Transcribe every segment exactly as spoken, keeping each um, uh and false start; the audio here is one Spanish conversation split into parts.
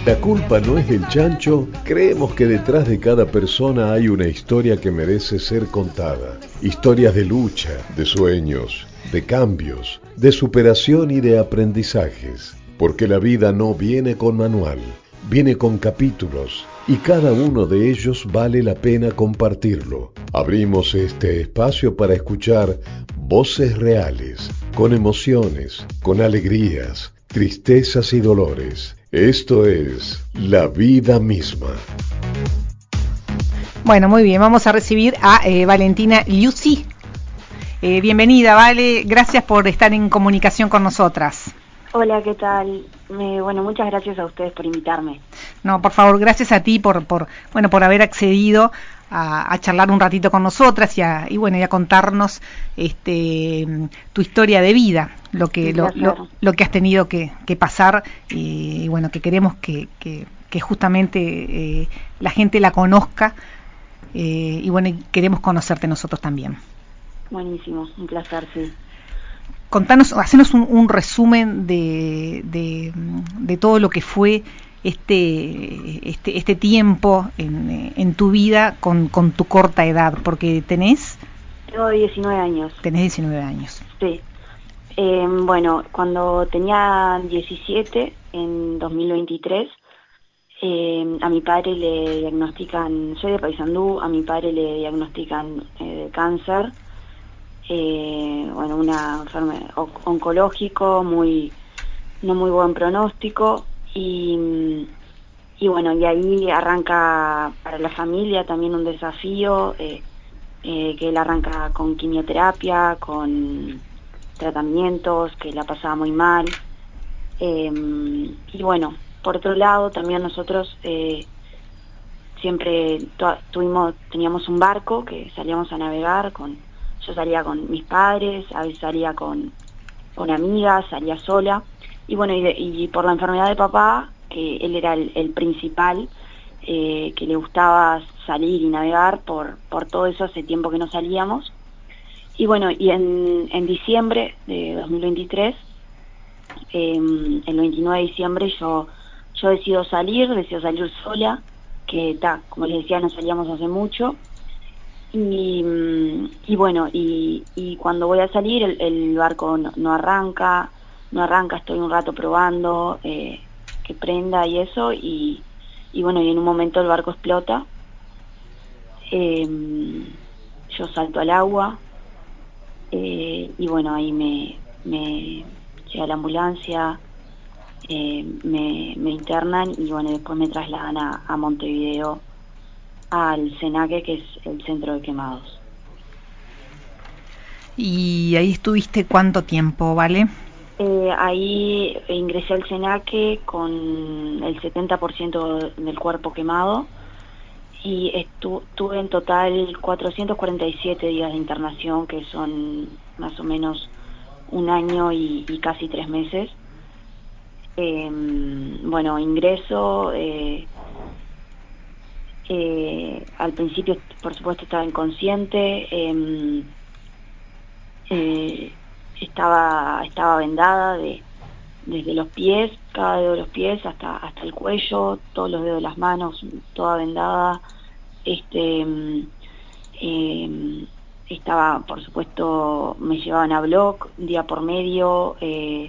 La culpa no es del chancho. Creemos que detrás de cada persona hay una historia que merece ser contada. Historias de lucha, de sueños, de cambios, de superación y de aprendizajes. Porque la vida no viene con manual, viene con capítulos y cada uno de ellos vale la pena compartirlo. Abrimos este espacio para escuchar voces reales, con emociones, con alegrías, tristezas y dolores. Esto es La Vida Misma. Bueno, muy bien, vamos a recibir a eh, Valentina Liuzzi. Eh, bienvenida, Vale, gracias por estar en comunicación con nosotras. Hola, ¿qué tal? Eh, bueno, muchas gracias a ustedes por invitarme. No, por favor, gracias a ti por, por bueno, por haber accedido a, a charlar un ratito con nosotras y, a, y bueno, y a contarnos este tu historia de vida, lo que lo, lo, lo que has tenido que, que pasar y, y bueno, que queremos que, que, que justamente eh, la gente la conozca eh, y bueno, y queremos conocerte nosotros también. Buenísimo, un placer, sí. Contanos, hacenos un, un resumen de, de, de todo lo que fue este este, este tiempo en, en tu vida con, con tu corta edad, porque tenés... Tengo diecinueve años. Tenés diecinueve años. Sí. Eh, bueno, cuando tenía diecisiete, en dos mil veintitrés, eh, a mi padre le diagnostican, soy de Paysandú, a mi padre le diagnostican eh, cáncer. Eh, bueno, una enfermedad oncológico, muy no muy buen pronóstico y, y bueno, y ahí arranca para la familia también un desafío, eh, eh, que él arranca con quimioterapia, con tratamientos, que la pasaba muy mal. Eh, y bueno, por otro lado, también nosotros eh, siempre tuvimos, teníamos un barco que salíamos a navegar con... Yo salía con mis padres, a veces salía con, con amigas, salía sola. Y bueno, y, de, y por la enfermedad de papá, que él era el, el principal, eh, que le gustaba salir y navegar, por, por todo eso hace tiempo que no salíamos. Y bueno, y en, en diciembre de dos mil veintitrés, eh, el veintinueve de diciembre, yo, yo decido salir, decido salir sola, que ta, como les decía, no salíamos hace mucho. Y, y bueno, y, y cuando voy a salir el, el barco no, no arranca, no arranca, estoy un rato probando eh, que prenda y eso, y, y bueno, y en un momento el barco explota. Eh, yo salto al agua eh, y bueno, ahí me, me llega la ambulancia, eh, me, me internan y bueno, después me trasladan a, a Montevideo, al SENAQUE, que es el centro de quemados. ¿Y ahí estuviste cuánto tiempo, Vale? Eh, ahí ingresé al SENAQUE con el setenta por ciento del cuerpo quemado y estu tuve en total cuatrocientos cuarenta y siete días de internación, que son más o menos un año y, y casi tres meses. Eh, bueno, ingreso, eh, eh, al principio por supuesto estaba inconsciente, eh, eh, estaba, estaba vendada de desde los pies, cada dedo de los pies hasta hasta el cuello, todos los dedos de las manos, toda vendada. Este eh, estaba, por supuesto, me llevaban a bloc día por medio, eh,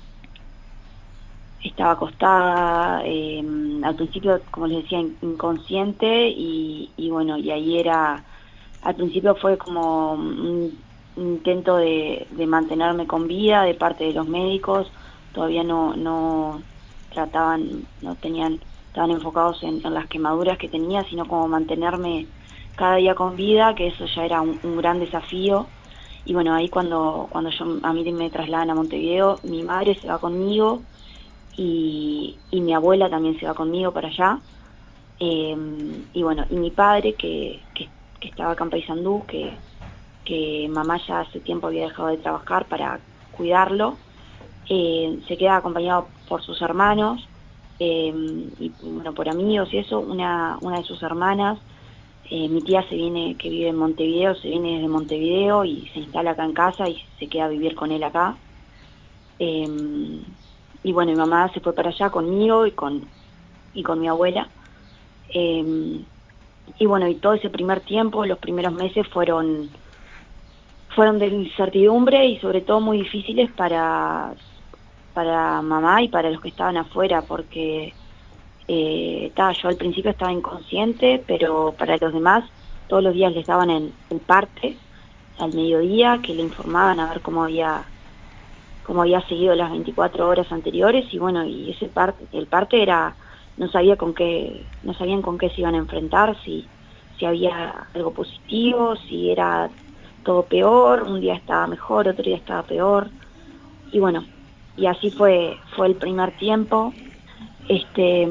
estaba acostada, eh, al principio, como les decía, inconsciente, y, y bueno, y ahí era, al principio fue como un intento de, de mantenerme con vida de parte de los médicos. Todavía no, no trataban, no tenían, estaban enfocados en, en las quemaduras que tenía, sino como mantenerme cada día con vida, que eso ya era un, un gran desafío. Y bueno, ahí cuando, cuando yo, a mí me trasladan a Montevideo, mi madre se va conmigo y, y mi abuela también se va conmigo para allá. Eh, y bueno, y mi padre, que, que, que estaba acá en Paysandú, que, que mamá ya hace tiempo había dejado de trabajar para cuidarlo, eh, se queda acompañado por sus hermanos, eh, y bueno, por amigos y eso. Una, una de sus hermanas, eh, mi tía se viene, que vive en Montevideo, se viene desde Montevideo y se instala acá en casa y se queda a vivir con él acá. Eh, y bueno, mi mamá se fue para allá conmigo y con y con mi abuela. Eh, y bueno, y todo ese primer tiempo, los primeros meses fueron fueron de incertidumbre y sobre todo muy difíciles para para mamá y para los que estaban afuera, porque eh, ta, yo al principio estaba inconsciente, pero para los demás todos los días les daban el, el parte al mediodía, que le informaban a ver cómo había cómo había seguido las veinticuatro horas anteriores, y bueno, y ese parte, el parte era, no sabía con qué, no sabían con qué se iban a enfrentar, si, si había algo positivo, si era todo peor, un día estaba mejor, otro día estaba peor, y bueno, y así fue, fue el primer tiempo. Este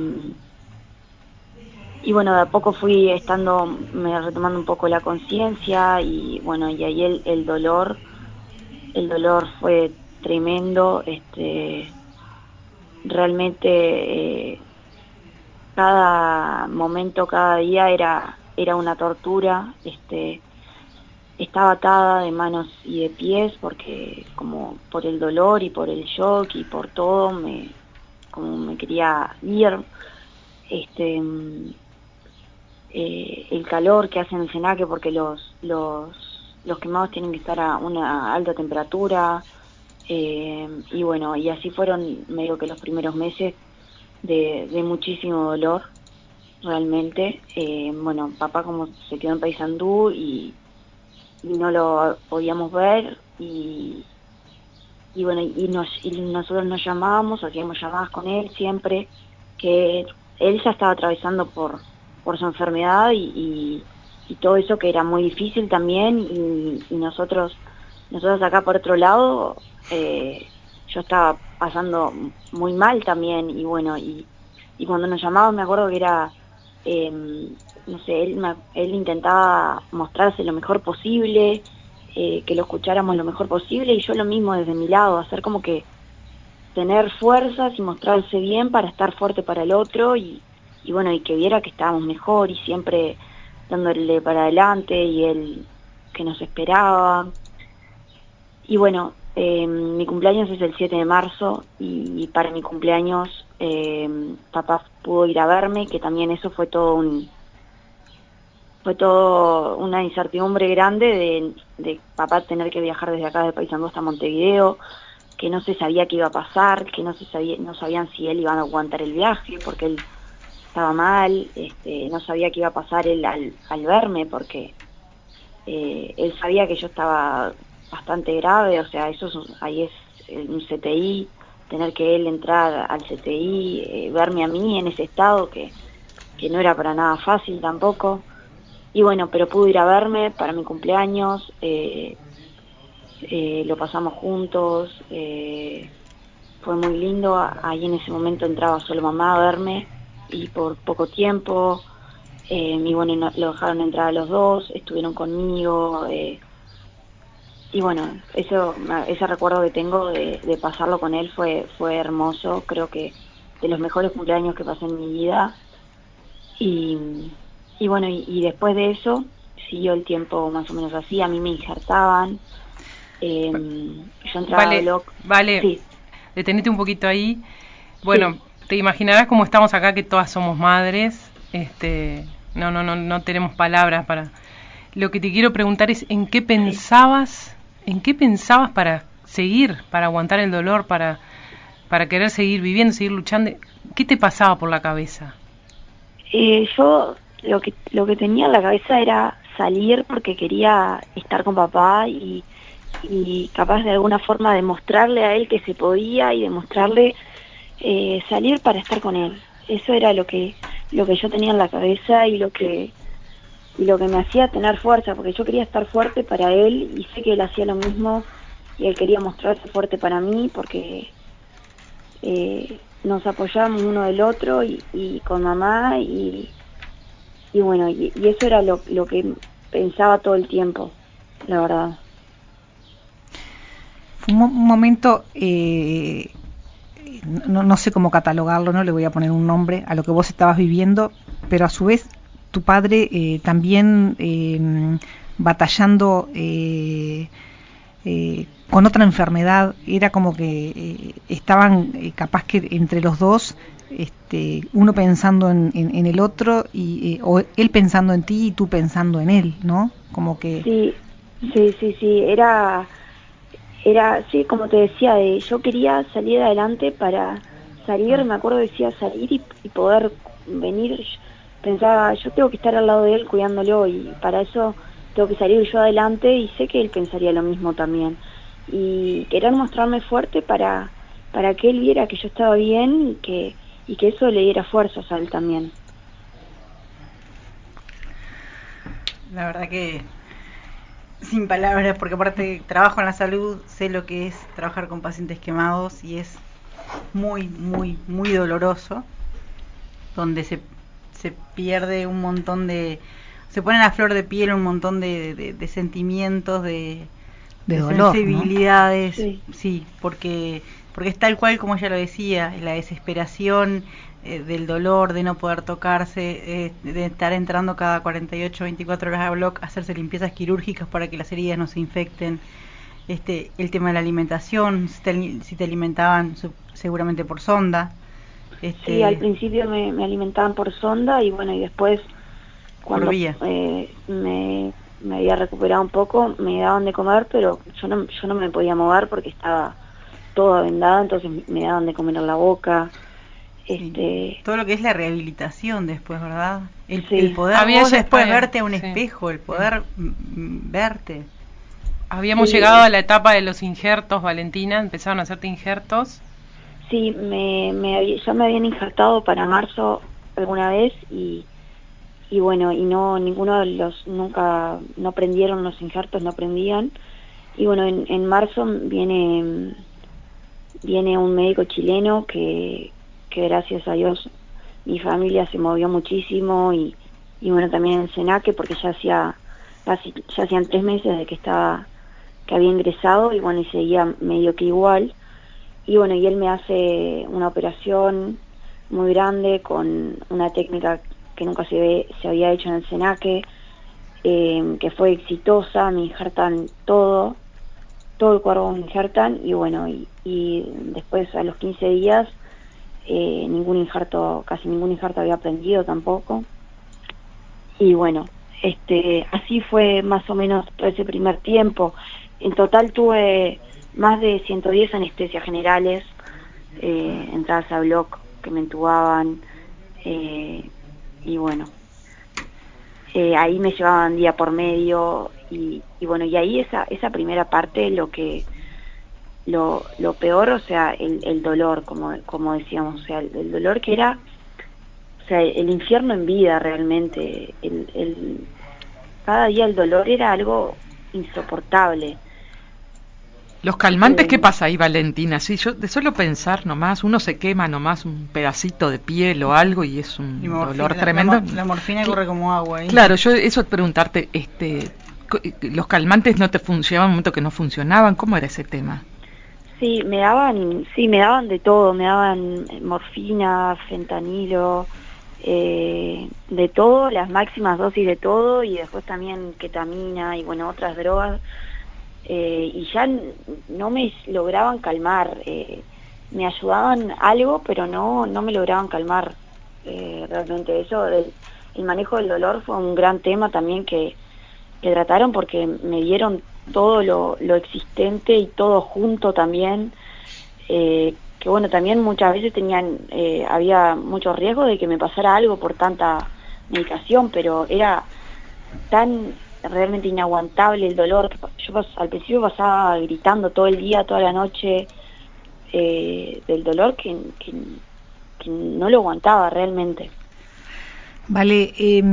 y bueno, de a poco fui estando, me retomando un poco la conciencia, y bueno, y ahí el, el dolor, el dolor fue tremendo. Este, realmente eh, cada momento, cada día era, era una tortura. Este, estaba atada de manos y de pies porque como por el dolor y por el shock y por todo, me, como me quería ir. Este, eh, el calor que hace en el Senaque, porque los, los, los quemados tienen que estar a una alta temperatura, eh, y bueno, y así fueron medio que los primeros meses de, de muchísimo dolor, realmente. Eh, bueno, papá como se quedó en Paysandú y, y no lo podíamos ver, y, y bueno, y, nos, y nosotros nos llamábamos, hacíamos llamadas con él siempre, que él ya estaba atravesando por por su enfermedad y, y, y todo eso, que era muy difícil también, y, y nosotros nosotros acá por otro lado, eh, yo estaba pasando muy mal también, y bueno, y, y cuando nos llamaban me acuerdo que era, eh, no sé, él, él intentaba mostrarse lo mejor posible, eh, que lo escucháramos lo mejor posible, y yo lo mismo desde mi lado, hacer como que tener fuerzas y mostrarse bien para estar fuerte para el otro, y y bueno, y que viera que estábamos mejor, y siempre dándole para adelante, y él que nos esperaba. Y bueno, eh, mi cumpleaños es el siete de marzo, y para mi cumpleaños eh, papá pudo ir a verme, que también eso fue todo un fue todo una incertidumbre grande de, de papá tener que viajar desde acá de Paysandú hasta Montevideo, que no se sabía qué iba a pasar, que no se sabía, no sabían si él iba a aguantar el viaje, porque él estaba mal. Este, no sabía qué iba a pasar él al, al verme, porque eh, él sabía que yo estaba bastante grave, o sea, eso es, ahí es un C T I, tener que él entrar al C T I, eh, verme a mí en ese estado, que, que no era para nada fácil tampoco. Y bueno, pero pudo ir a verme para mi cumpleaños, eh, eh, lo pasamos juntos, eh, fue muy lindo. Ahí en ese momento entraba solo mamá a verme, y por poco tiempo, eh, y bueno, no, lo dejaron entrar a los dos, estuvieron conmigo, eh, y bueno, eso, ese recuerdo que tengo de, de pasarlo con él fue, fue hermoso, creo que de los mejores cumpleaños que pasé en mi vida. Y, y bueno, y, y después de eso siguió el tiempo más o menos así, a mí me injertaban, eh, yo entraba Vale, bloc, vale, sí, detenete un poquito ahí. Bueno, sí. te imaginarás cómo estamos acá, que todas somos madres. Este, no, no, no, no tenemos palabras para. Lo que te quiero preguntar es, ¿en qué Sí. pensabas, en qué pensabas para seguir, para aguantar el dolor, para, para querer seguir viviendo, seguir luchando? ¿Qué te pasaba por la cabeza? Eh, yo lo que lo que tenía en la cabeza era salir, porque quería estar con papá, y, y capaz de alguna forma demostrarle a él que se podía, y demostrarle, eh, salir para estar con él. Eso era lo que lo que yo tenía en la cabeza, y lo que y lo que me hacía tener fuerza, porque yo quería estar fuerte para él, y sé que él hacía lo mismo, y él quería mostrarse fuerte para mí, porque eh, nos apoyábamos uno del otro, y, y con mamá, y y bueno, y, y eso era lo, lo que pensaba todo el tiempo, la verdad. Fue un, mo- un momento, eh, no, no sé cómo catalogarlo, no le voy a poner un nombre a lo que vos estabas viviendo, pero a su vez tu padre eh, también eh, batallando, eh, eh, con otra enfermedad, era como que eh, estaban eh, capaz que entre los dos, este, uno pensando en, en, en el otro, y eh, o él pensando en ti y tú pensando en él, ¿no? Como que... Sí, sí, sí, sí, era, era, sí, como te decía, de, yo quería salir adelante para salir, me acuerdo decía salir y, y poder venir, pensaba, yo tengo que estar al lado de él cuidándolo y para eso tengo que salir yo adelante y sé que él pensaría lo mismo también. Y querer mostrarme fuerte para, para que él viera que yo estaba bien y que, y que eso le diera fuerzas a él también. La verdad que sin palabras, porque aparte trabajo en la salud, sé lo que es trabajar con pacientes quemados y es muy, muy, muy doloroso, donde se, se pierde un montón de, se ponen a flor de piel un montón de, de, de sentimientos, de, de, de dolor, sensibilidades, ¿no? Sí. Sí, porque, porque es tal cual como ella lo decía, la desesperación, eh, del dolor, de no poder tocarse, eh, de estar entrando cada cuarenta y ocho, veinticuatro horas a bloque, hacerse limpiezas quirúrgicas para que las heridas no se infecten, este, el tema de la alimentación, si te, si te alimentaban su, seguramente por sonda. Este, sí, al principio me, me alimentaban por sonda y bueno, y después cuando eh, me, me había recuperado un poco me daban de comer, pero yo no, yo no me podía mover porque estaba toda vendada, entonces me daban de comer en la boca. Sí. Este, todo lo que es la rehabilitación después, ¿verdad? El, sí. el poder Había vos después había, verte a un sí. espejo, el poder sí. verte. Habíamos sí, llegado a la etapa de los injertos, Valentina, empezaron a hacerte injertos. Sí, me, me, ya me habían injertado para marzo alguna vez y, y bueno, y no, ninguno de los, nunca, no prendieron los injertos, no prendían. Y bueno, en, en marzo viene, viene un médico chileno que, que gracias a Dios mi familia se movió muchísimo y, y bueno, también el Senaque porque ya hacía casi, ya hacían tres meses de que estaba, que había ingresado y bueno, y seguía medio que igual. Y bueno, y él me hace una operación muy grande con una técnica que nunca se, ve, se había hecho en el Senaque, eh, que fue exitosa, me injertan todo, todo el cuerpo me injertan y bueno, y, y después a los quince días eh, ningún injerto, casi ningún injerto había prendido tampoco. Y bueno, este, así fue más o menos todo ese primer tiempo. En total tuve más de ciento diez anestesias generales, eh, entradas a bloc que me entubaban, eh, y bueno, eh, ahí me llevaban día por medio y, y bueno, y ahí esa esa primera parte lo que lo, lo peor, o sea, el, el dolor, como como decíamos, o sea, el, el dolor que era, o sea, el infierno en vida realmente, el, el cada día el dolor era algo insoportable. Los calmantes, Eh, ¿qué pasa ahí, Valentina? Sí, yo de solo pensar nomás, uno se quema nomás un pedacito de piel o algo y es un y morfina, dolor la, tremendo. La, la morfina corre como agua ahí. Claro, yo eso preguntarte, este, los calmantes no te funcionaban, un momento que no funcionaban, ¿cómo era ese tema? Sí, me daban, sí, me daban de todo, me daban morfina, fentanilo, eh, de todo, las máximas dosis de todo y después también ketamina y bueno, otras drogas. Eh, y ya no me lograban calmar, eh, me ayudaban algo, pero no no me lograban calmar, eh, realmente eso, el, el manejo del dolor fue un gran tema también que, que trataron porque me dieron todo lo, lo existente y todo junto también, eh, que bueno, también muchas veces tenían, eh, había mucho riesgo de que me pasara algo por tanta medicación, pero era tan realmente inaguantable el dolor. Yo pas, al principio pasaba gritando todo el día, toda la noche, eh, del dolor que, que, que no lo aguantaba realmente. Vale, eh,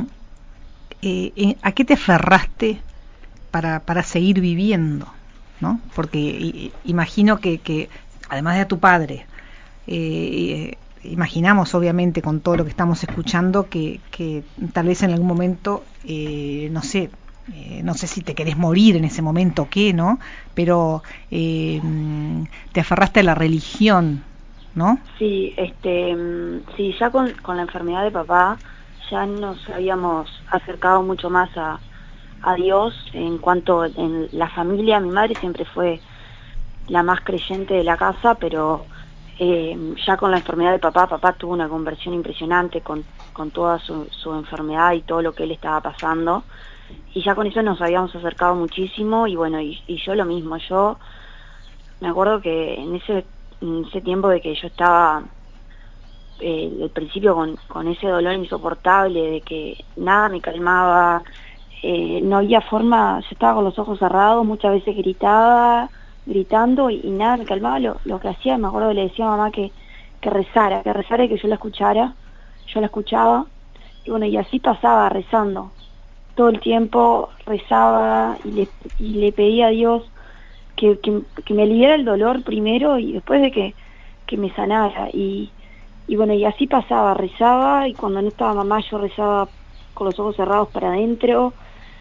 eh, ¿a qué te aferraste para, para seguir viviendo? ¿No? Porque eh, imagino que, que, además de a tu padre, eh, imaginamos obviamente con todo lo que estamos escuchando que, que tal vez en algún momento, eh, no sé, eh, no sé si te querés morir en ese momento o qué, ¿no? Pero eh, te aferraste a la religión, ¿no? Sí, este, sí, ya con, con la enfermedad de papá ya nos habíamos acercado mucho más a, a Dios en cuanto en la familia. Mi madre siempre fue la más creyente de la casa, pero eh, ya con la enfermedad de papá, papá tuvo una conversión impresionante con, con toda su, su enfermedad y todo lo que él estaba pasando, y ya con eso nos habíamos acercado muchísimo. Y bueno, y, y yo lo mismo, yo me acuerdo que en ese, en ese tiempo de que yo estaba eh, al principio con, con ese dolor insoportable, de que nada me calmaba, eh, no había forma, yo estaba con los ojos cerrados, muchas veces gritaba, gritando y, y nada me calmaba. Lo, lo que hacía, me acuerdo que le decía a mamá que, que rezara, que rezara y que yo la escuchara, yo la escuchaba, y bueno, y así pasaba rezando, todo el tiempo rezaba y le, y le pedía a Dios que, que, que me aliviara el dolor primero y después de que, que me sanara. Y, y bueno, y así pasaba, rezaba, y cuando no estaba mamá yo rezaba con los ojos cerrados para adentro,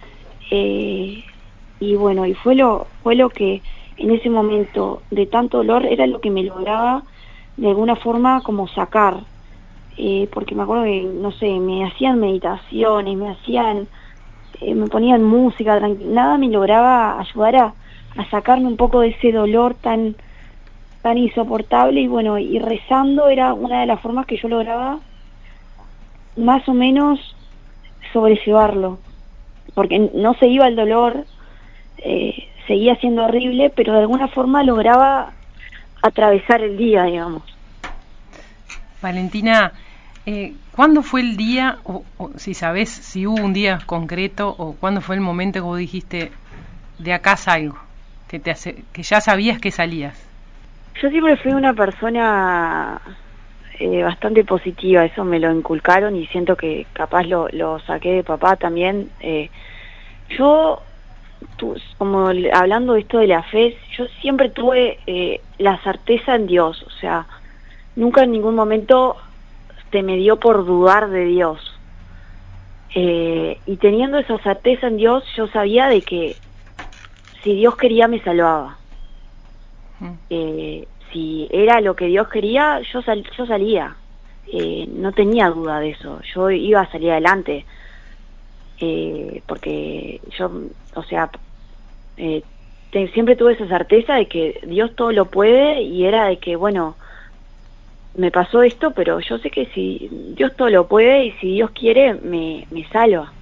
eh, y bueno, y fue lo, fue lo que en ese momento de tanto dolor era lo que me lograba de alguna forma como sacar, eh, porque me acuerdo que, no sé, me hacían meditaciones, me hacían, eh, me ponían música, nada me lograba ayudar a, a sacarme un poco de ese dolor tan tan insoportable. Y bueno, y rezando era una de las formas que yo lograba más o menos sobrellevarlo, porque no se iba el dolor, eh, seguía siendo horrible, pero de alguna forma lograba atravesar el día, digamos. Valentina, eh, ¿cuándo fue el día, o, o si sabés si hubo un día concreto, o cuándo fue el momento que vos dijiste, de acá salgo, que, te hace, que ya sabías que salías? Yo siempre fui una persona eh, bastante positiva, eso me lo inculcaron y siento que capaz lo, lo saqué de papá también. Eh, yo, tu, como hablando de esto de la fe, yo siempre tuve eh, la certeza en Dios, o sea, nunca en ningún momento se me dio por dudar de Dios. Eh, y teniendo esa certeza en Dios, yo sabía de que si Dios quería me salvaba. Eh, si era lo que Dios quería, yo, sal, yo salía. Eh, no tenía duda de eso. Yo iba a salir adelante. Eh, porque yo, o sea, eh, te, siempre tuve esa certeza de que Dios todo lo puede, y era de que, bueno, me pasó esto, pero yo sé que si Dios todo lo puede y si Dios quiere, me, me salva.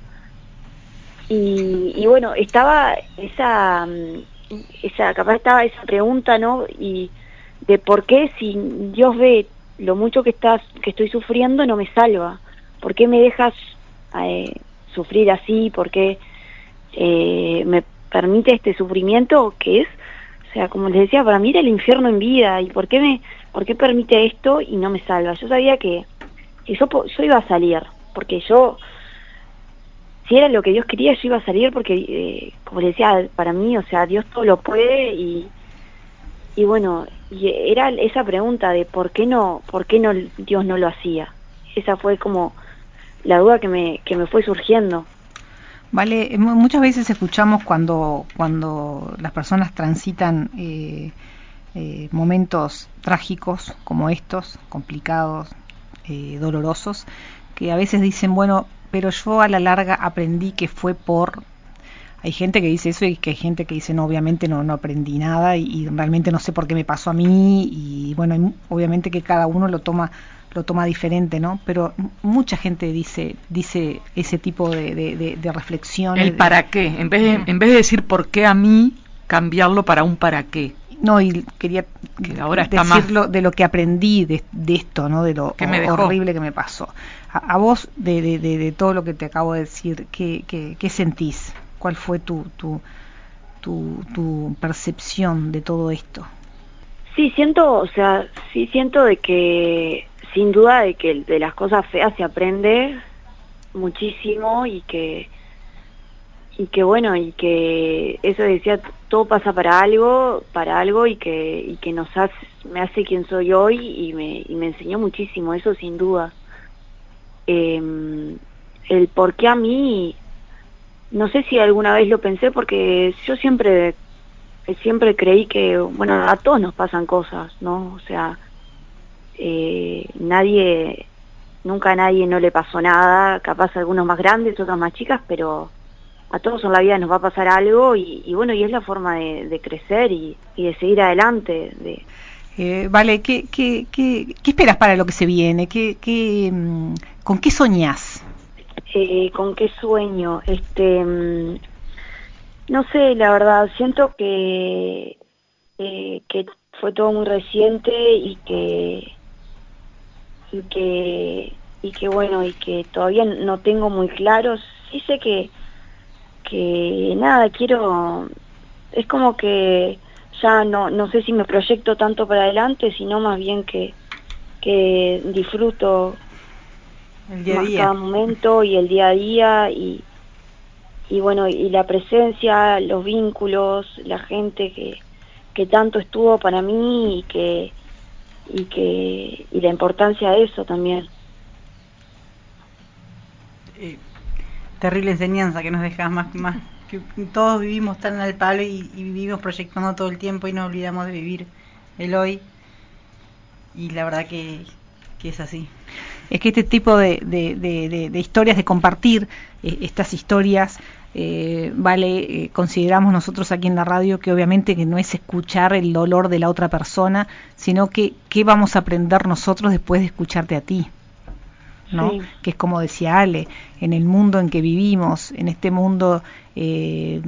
Y, y bueno, estaba esa, esa, capaz estaba esa pregunta, ¿no? Y de por qué si Dios ve lo mucho que estás, que estoy sufriendo, no me salva. ¿Por qué me dejas eh, sufrir así? ¿Por qué eh, me permite este sufrimiento que es, o sea, como les decía, para mí era el infierno en vida? ¿Y por qué me, por qué permite esto y no me salva? Yo sabía que, que yo, yo iba a salir, porque yo, si era lo que Dios quería, yo iba a salir, porque, eh, como les decía, para mí, o sea, Dios todo lo puede. y y bueno, y era esa pregunta de por qué no, por qué no Dios no lo hacía. Esa fue como la duda que me que me fue surgiendo. Vale, muchas veces escuchamos cuando cuando las personas transitan eh, eh, momentos trágicos como estos, complicados, eh, dolorosos, que a veces dicen, bueno, pero yo a la larga aprendí que fue por... Hay gente que dice eso y que hay gente que dice, no, obviamente no, no aprendí nada y, y realmente no sé por qué me pasó a mí. Y bueno, obviamente que cada uno lo toma lo toma diferente, ¿no? Pero mucha gente dice dice ese tipo de, de, de, de reflexiones. El para qué, en vez de, en vez de decir por qué a mí, cambiarlo para un para qué. No, y quería que ahora está decirlo más... de lo que aprendí de, de esto, ¿no? De lo me horrible que me pasó. A, a vos, de, de, de, de todo lo que te acabo de decir, ¿qué, qué, qué sentís? ¿Cuál fue tu, tu, tu, tu percepción de todo esto? Sí, siento, o sea, sí siento de que, sin duda, de que de las cosas feas se aprende muchísimo, y que y que bueno, y que eso decía, todo pasa para algo, para algo, y que y que nos hace, me hace quien soy hoy, y me y me enseñó muchísimo, eso sin duda. Eh, el por qué a mí, no sé si alguna vez lo pensé, porque yo siempre siempre creí que, bueno, a todos nos pasan cosas, ¿no? O sea, eh, nadie, nunca a nadie no le pasó nada, capaz algunos más grandes, otros más chicas, pero a todos en la vida nos va a pasar algo y, y bueno, y es la forma de, de crecer y, y de seguir adelante. De... Eh, vale, ¿qué, qué, qué, ¿qué esperas para lo que se viene? ¿Qué, qué, ¿Con qué soñás? Eh, ¿Con qué sueño? Este, no sé, la verdad, siento que, eh, que fue todo muy reciente y que, y que, y que bueno, y que todavía no tengo muy claro. Sí sé que, que nada, quiero, es como que ya no, no sé si me proyecto tanto para adelante, sino más bien que, que disfruto el día a más día. cada momento y el día a día y y bueno, y la presencia, los vínculos, la gente que, que tanto estuvo para mí y que y que y la importancia de eso también. Eh, terrible enseñanza que nos dejas, más más que todos vivimos tan al palo y, y vivimos proyectando todo el tiempo y no olvidamos de vivir el hoy, y la verdad que, que es así. Es que este tipo de, de, de, de, de historias, de compartir eh, estas historias, eh, vale, eh, consideramos nosotros aquí en la radio que obviamente que no es escuchar el dolor de la otra persona, sino que qué vamos a aprender nosotros después de escucharte a ti, ¿no? Sí. Que es como decía Ale, en el mundo en que vivimos, en este mundo eh,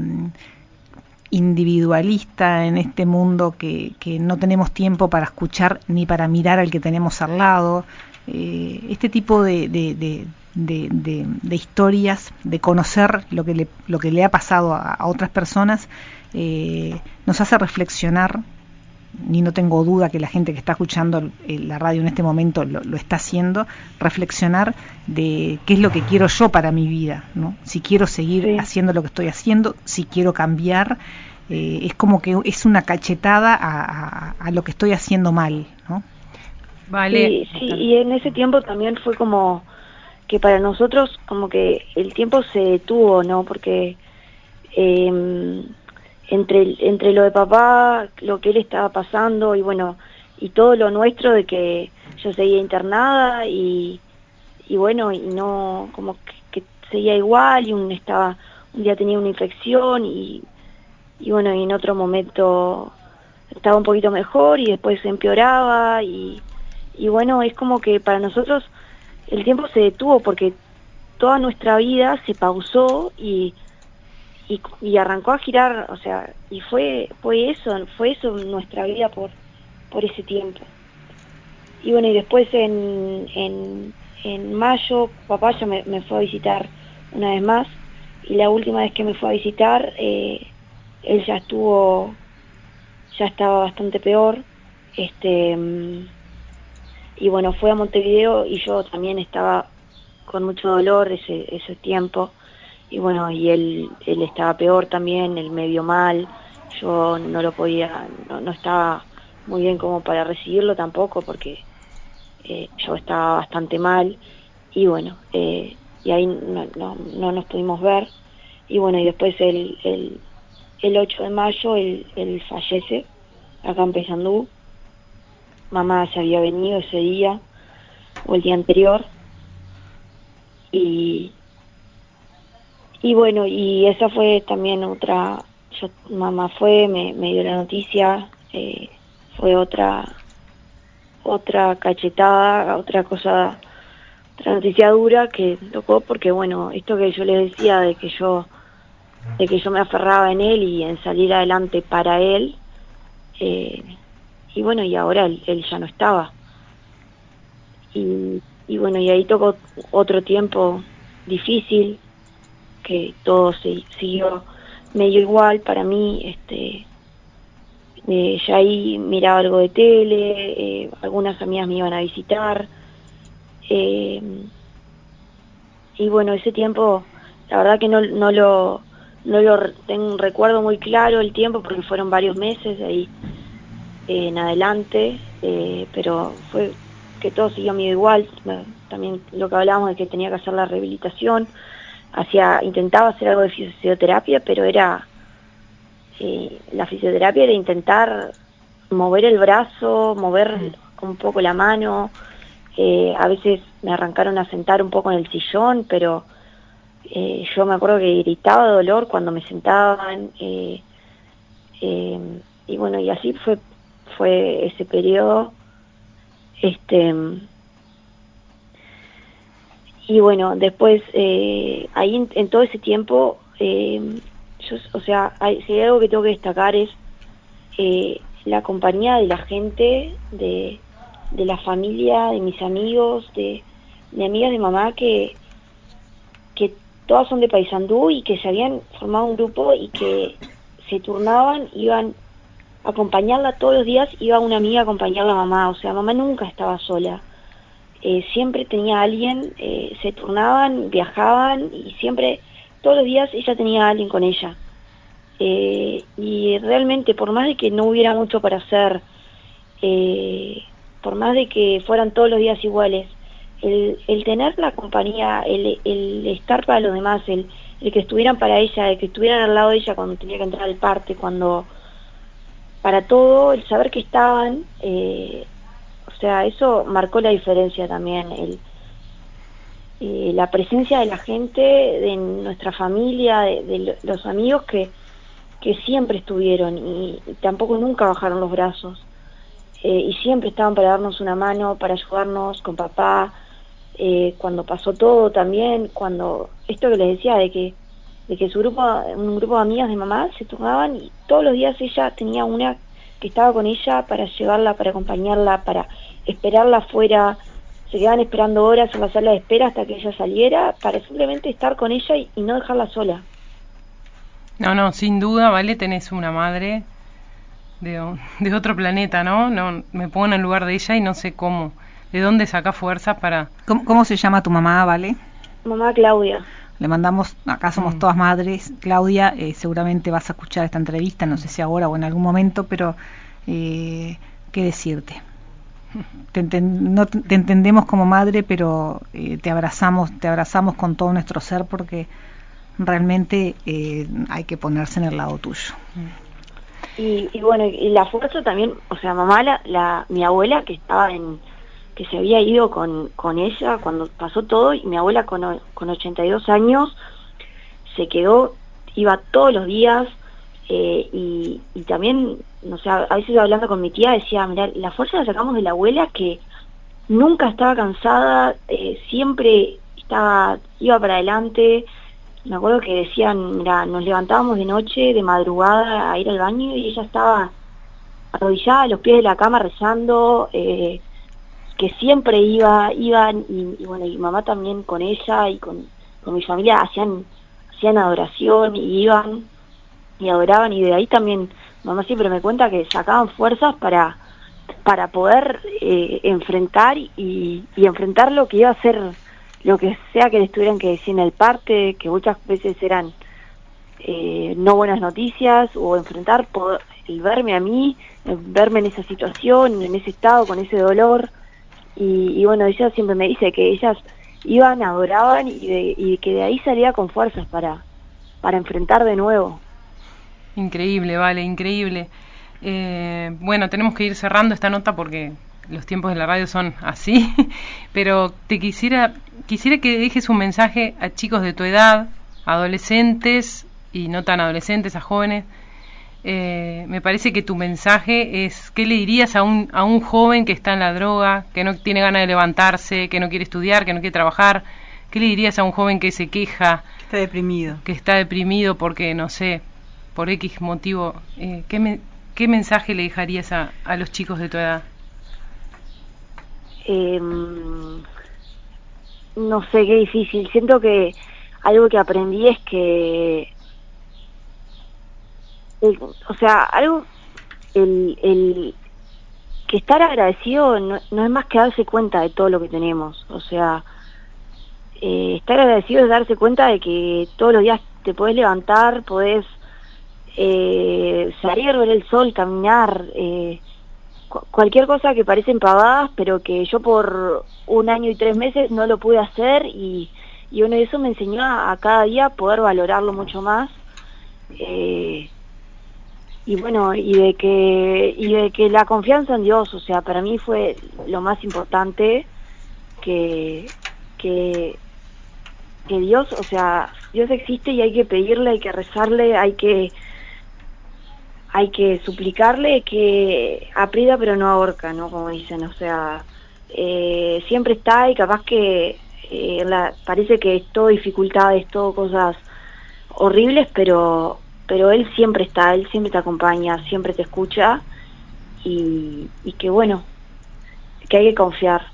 individualista, en este mundo que, que no tenemos tiempo para escuchar ni para mirar al que tenemos al lado. Eh, este tipo de, de, de, de, de, de historias, de conocer lo que le, lo que le ha pasado a, a otras personas, eh, nos hace reflexionar, y no tengo duda que la gente que está escuchando la radio en este momento lo, lo está haciendo, reflexionar de qué es lo que quiero yo para mi vida, ¿no? Si quiero seguir sí. haciendo lo que estoy haciendo, si quiero cambiar, eh, es como que es una cachetada a, a, a lo que estoy haciendo mal, ¿no? Vale. Sí, sí, y en ese tiempo también fue como que para nosotros como que el tiempo se detuvo, ¿no? Porque eh, entre entre lo de papá, lo que él estaba pasando y bueno, y todo lo nuestro de que yo seguía internada y y bueno, y no, como que, que seguía igual y un estaba un día tenía una infección y y bueno, y en otro momento estaba un poquito mejor y después empeoraba y y bueno, es como que para nosotros el tiempo se detuvo porque toda nuestra vida se pausó y y, y arrancó a girar, o sea, y fue fue eso, fue eso nuestra vida por por ese tiempo. Y bueno, y después en en, en mayo papá ya me, me fue a visitar una vez más y la última vez que me fue a visitar eh, él ya estuvo ya estaba bastante peor, este y bueno, fue a Montevideo y yo también estaba con mucho dolor ese ese tiempo y bueno, y él él estaba peor también, él me vio mal, yo no lo podía, no, no estaba muy bien como para recibirlo tampoco porque eh, yo estaba bastante mal y bueno, eh, y ahí no, no, no nos pudimos ver y bueno, y después el, el, el ocho de mayo él, él fallece acá en Paysandú. Mamá se había venido ese día o el día anterior y y bueno, y esa fue también otra, yo, mamá fue, me, me dio la noticia, eh, fue otra otra cachetada, otra cosa, otra noticia dura que tocó porque bueno, esto que yo les decía de que yo de que yo me aferraba en él y en salir adelante para él, eh, y bueno, y ahora él, él ya no estaba. Y, y bueno, y ahí tocó otro tiempo difícil, que todo se siguió medio igual para mí, este eh, ya ahí miraba algo de tele, eh, algunas amigas me iban a visitar, eh, y bueno, ese tiempo, la verdad que no, no lo no lo tengo un recuerdo muy claro el tiempo porque fueron varios meses de ahí eh, en adelante, eh, pero fue que todo siguió medio igual, también lo que hablábamos de que tenía que hacer la rehabilitación, hacía, intentaba hacer algo de fisioterapia, pero era, eh, la fisioterapia era intentar mover el brazo, mover un poco la mano, eh, a veces me arrancaron a sentar un poco en el sillón, pero eh, yo me acuerdo que gritaba de dolor cuando me sentaban, eh, eh, y bueno, y así fue, fue ese periodo, este, y bueno, después, eh, ahí en, en todo ese tiempo, eh, yo, o sea, hay, si hay algo que tengo que destacar es eh, la compañía de la gente, de, de la familia, de mis amigos, de, de amigas de mamá que, que todas son de Paysandú y que se habían formado un grupo y que se turnaban, iban a acompañarla todos los días, iba una amiga a acompañar a la mamá, o sea, mamá nunca estaba sola, eh, siempre tenía a alguien, eh, se turnaban, viajaban y siempre, todos los días ella tenía a alguien con ella. Eh, y realmente, por más de que no hubiera mucho para hacer, eh, por más de que fueran todos los días iguales, el, el tener la compañía, el, el estar para los demás, el, el que estuvieran para ella, el que estuvieran al lado de ella cuando tenía que entrar al parte, cuando, para todo, el saber que estaban, eh, o sea, eso marcó la diferencia también, el, eh, la presencia de la gente, de nuestra familia, de, de los amigos que que siempre estuvieron y, y tampoco nunca bajaron los brazos, eh, y siempre estaban para darnos una mano, para ayudarnos con papá, eh, cuando pasó todo también, cuando, esto que les decía, de que de que su grupo, un grupo de amigas de mamá se turnaban y todos los días ella tenía una que estaba con ella para llevarla, para acompañarla, para esperarla afuera, se quedaban esperando horas en la sala de espera hasta que ella saliera, para simplemente estar con ella y, y no dejarla sola. No, no, sin duda, Vale, tenés una madre de, o- de otro planeta, ¿no? No, me pongo en el lugar de ella y no sé cómo, de dónde saca fuerza para... ¿Cómo, cómo se llama tu mamá, Vale? Mamá Claudia. Le mandamos, acá somos Mm. todas madres. Claudia, eh, seguramente vas a escuchar esta entrevista, no sé si ahora o en algún momento, pero eh, ¿qué decirte? Te, enten- no te te entendemos como madre, pero eh, te abrazamos, te abrazamos con todo nuestro ser porque realmente eh, hay que ponerse en el lado tuyo. Y, y bueno, y la fuerza también, o sea, mamá, la, la mi abuela que estaba en, que se había ido con, con ella cuando pasó todo, y mi abuela con, o- con ochenta y dos años se quedó, iba todos los días, eh, y, y también, no sé, a veces hablando con mi tía decía, mira, la fuerza la sacamos de la abuela que nunca estaba cansada, eh, siempre estaba, iba para adelante. Me acuerdo que decían, mira, nos levantábamos de noche, de madrugada a ir al baño y ella estaba arrodillada a los pies de la cama rezando, eh, que siempre iba, iban, y, y bueno, y mamá también con ella y con, con mi familia hacían, hacían adoración y iban y adoraban, y de ahí también mamá siempre me cuenta que sacaban fuerzas para para poder eh, enfrentar y, y enfrentar lo que iba a ser, lo que sea que les tuvieran que decir en el parte, que muchas veces eran eh, no buenas noticias, o enfrentar poder, el verme a mí, el verme en esa situación, en ese estado, con ese dolor, y, y bueno, ella siempre me dice que ellas iban, adoraban y, de, y que de ahí salía con fuerzas para, para enfrentar de nuevo. Increíble, Vale, increíble. Eh, bueno, tenemos que ir cerrando esta nota porque los tiempos de la radio son así, pero te quisiera, quisiera que dejes un mensaje a chicos de tu edad, adolescentes y no tan adolescentes, a jóvenes. Eh, me parece que tu mensaje es, ¿qué le dirías a un, a un joven que está en la droga, que no tiene ganas de levantarse, que no quiere estudiar, que no quiere trabajar? ¿Qué le dirías a un joven que se queja, Está deprimido. que está deprimido porque, no sé, por X motivo? Eh, ¿qué, me, ¿Qué mensaje le dejarías a, a los chicos de tu edad? Eh, no sé, qué difícil. Siento que algo que aprendí es que, el, o sea, algo, el, el que estar agradecido no, no es más que darse cuenta de todo lo que tenemos. O sea, eh, estar agradecido es darse cuenta de que todos los días te podés levantar, podés eh, salir, ver el sol, caminar, eh, cu- cualquier cosa que parecen pavadas, pero que yo por un año y tres meses no lo pude hacer, y, y bueno, eso me enseñó a, a cada día poder valorarlo mucho más, eh, y bueno, y de que y de que la confianza en Dios, o sea, para mí fue lo más importante, que que que Dios, o sea, Dios existe y hay que pedirle, hay que rezarle, hay que hay que suplicarle, que aprieta pero no ahorca, ¿no? Como dicen, o sea, eh, siempre está y capaz que eh, la, parece que es todo dificultades, todo cosas horribles, pero pero él siempre está, él siempre te acompaña, siempre te escucha y, y que bueno, que hay que confiar.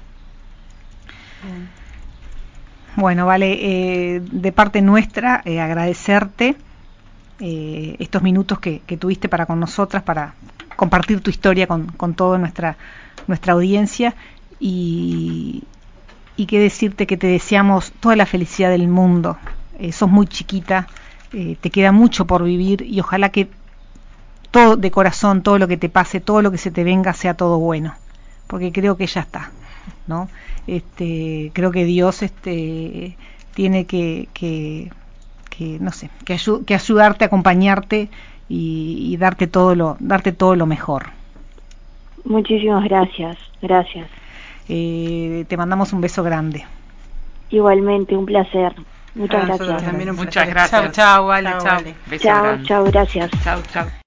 Bueno, Vale, eh, de parte nuestra, eh, agradecerte eh, estos minutos que, que tuviste para con nosotras, para compartir tu historia con, con toda nuestra, nuestra audiencia y, y que decirte que te deseamos toda la felicidad del mundo. Eh, sos muy chiquita, eh, te queda mucho por vivir y ojalá que todo de corazón, todo lo que te pase, todo lo que se te venga sea todo bueno, porque creo que ya está, ¿no? Este, creo que Dios este, tiene que, que, que no sé, que, ayu que ayudarte, acompañarte y, y darte todo lo, darte todo lo mejor. Muchísimas gracias, gracias. Eh, te mandamos un beso grande. Igualmente, un placer. Muchas Para gracias. nosotros también un Muchas placer. gracias. Chao, chao, Vale, Chao, chao. Vale. Beso Chao, grande. chao, gracias. Chao, chao.